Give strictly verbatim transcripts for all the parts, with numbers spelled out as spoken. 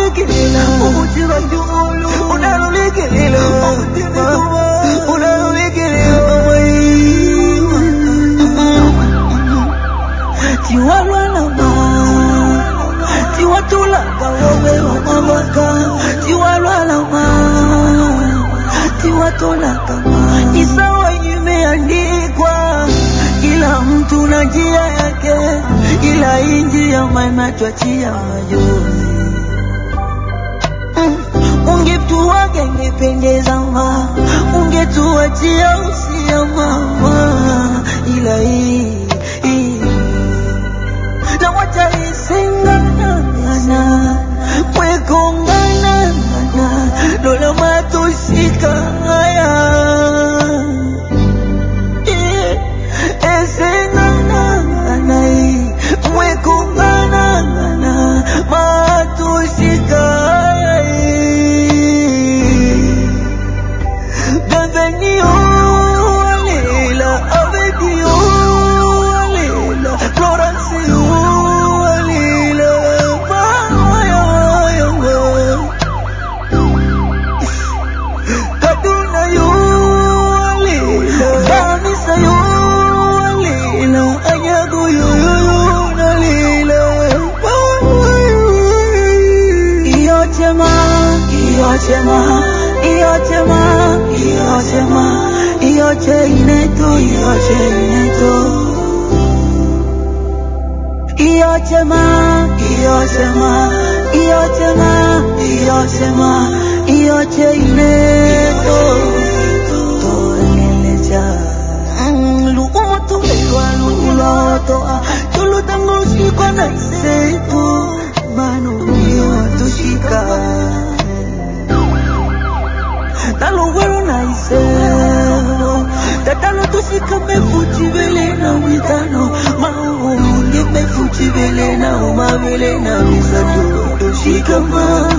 unalulikila umutima julu unalulikila umutima unalulikila tiwalwana ma tiwatulaka wowe wamabaka tiwalwana ma tiwatulaka ma isawa imeandikwa kila mtu na njia yake ila inji ya maana tuachia majozi mm. Ungetuwa gengependeza ma ungetuachia usia mama ila hii hii na wacha isengana na mwekongana na dola matoshika haya Iyochema, Iyochema, Iyochema, Iyoche ineto, Iyoche ineto. Iyochema, Iyochema, Iyochema, Iyochema, Iyoche ineto. Toleleja, lukumo tulekwa lukuloto, tulutango shikwa na isepo, manu miyo tushika. Talo wero na iseo Tatalo tushika mefutibele na mitano Maunge mefutibele na umabele na misato Tushika ma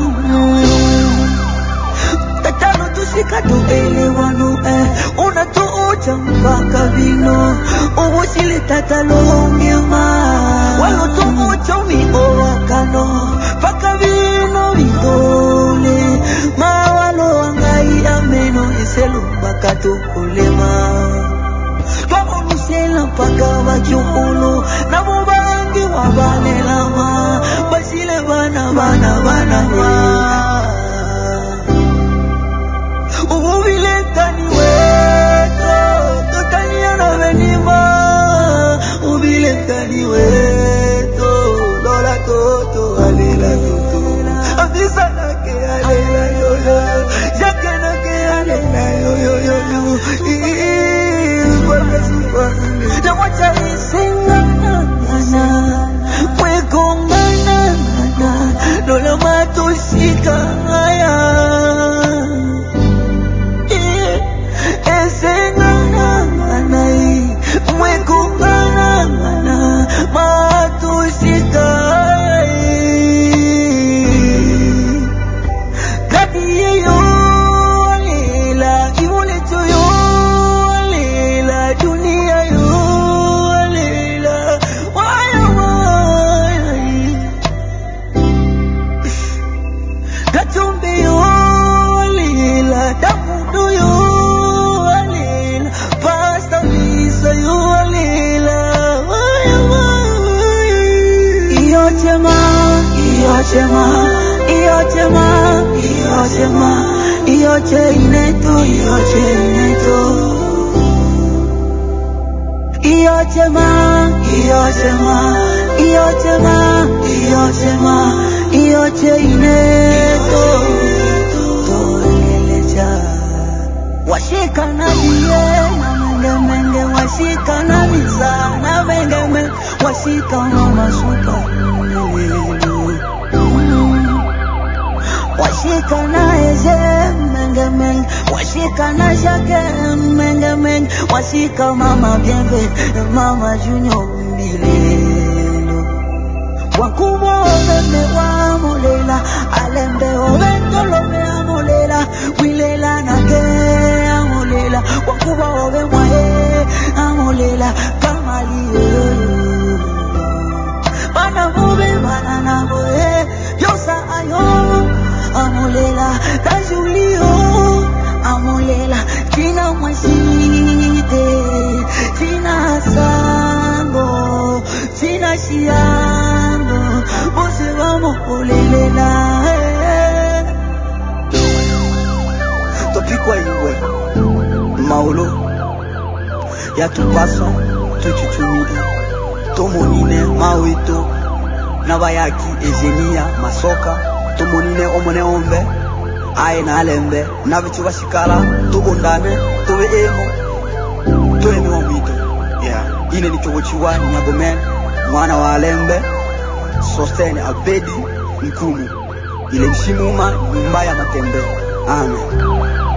Tatalo tushika tubele wanu eh Unatoocha mpaka vino Uwashile tatalo miama Walo toocha umi owakano Paka vino vitole Mawalo angai ameno iselu bakatu kulema Kwa misela paka wajuhulu Na mubangi wabane lama Basile bana bana bana bana Ubile tani weto Totania na venima Ubile tani weto Lola toto alila toto Abisa nake alila yoyo Jakena ke alila yoyo yoyo Iiii Kwa supa Na wacha isenga na Mwekonga na na Lola matoshika haya Iyochema, Iyochema, Iyochema, Iyoche ineto, Iyoche ineto. Iyochema, Iyochema, Iyochema, Iyochema, Iyoche ineto. Toleleja. Washika na diye, na menge menge, washika na misa, na menge menge, washika mama suka. Washika na eze menge menge Washika na shake menge menge Washika mama bienve Mama junior mbilelo Wakubo oveme wa molela Alembe ovento lome amolela Wilela na ke amolela Wakubo oveme wa he amolela Kamali yoyo Bana mube bana na boe Yosa ayo yatupasa tuchitumie tomonine mawito nabayaki ezenia masoka tomonine omone ombe aye na alembe nabitu bashikala tubundane tube emo tube mwamito yeah ine ni chogochiwa nyagomen mwana wa alembe sostene abedi mkumu ile mshimuma nyumba ya matembe amen.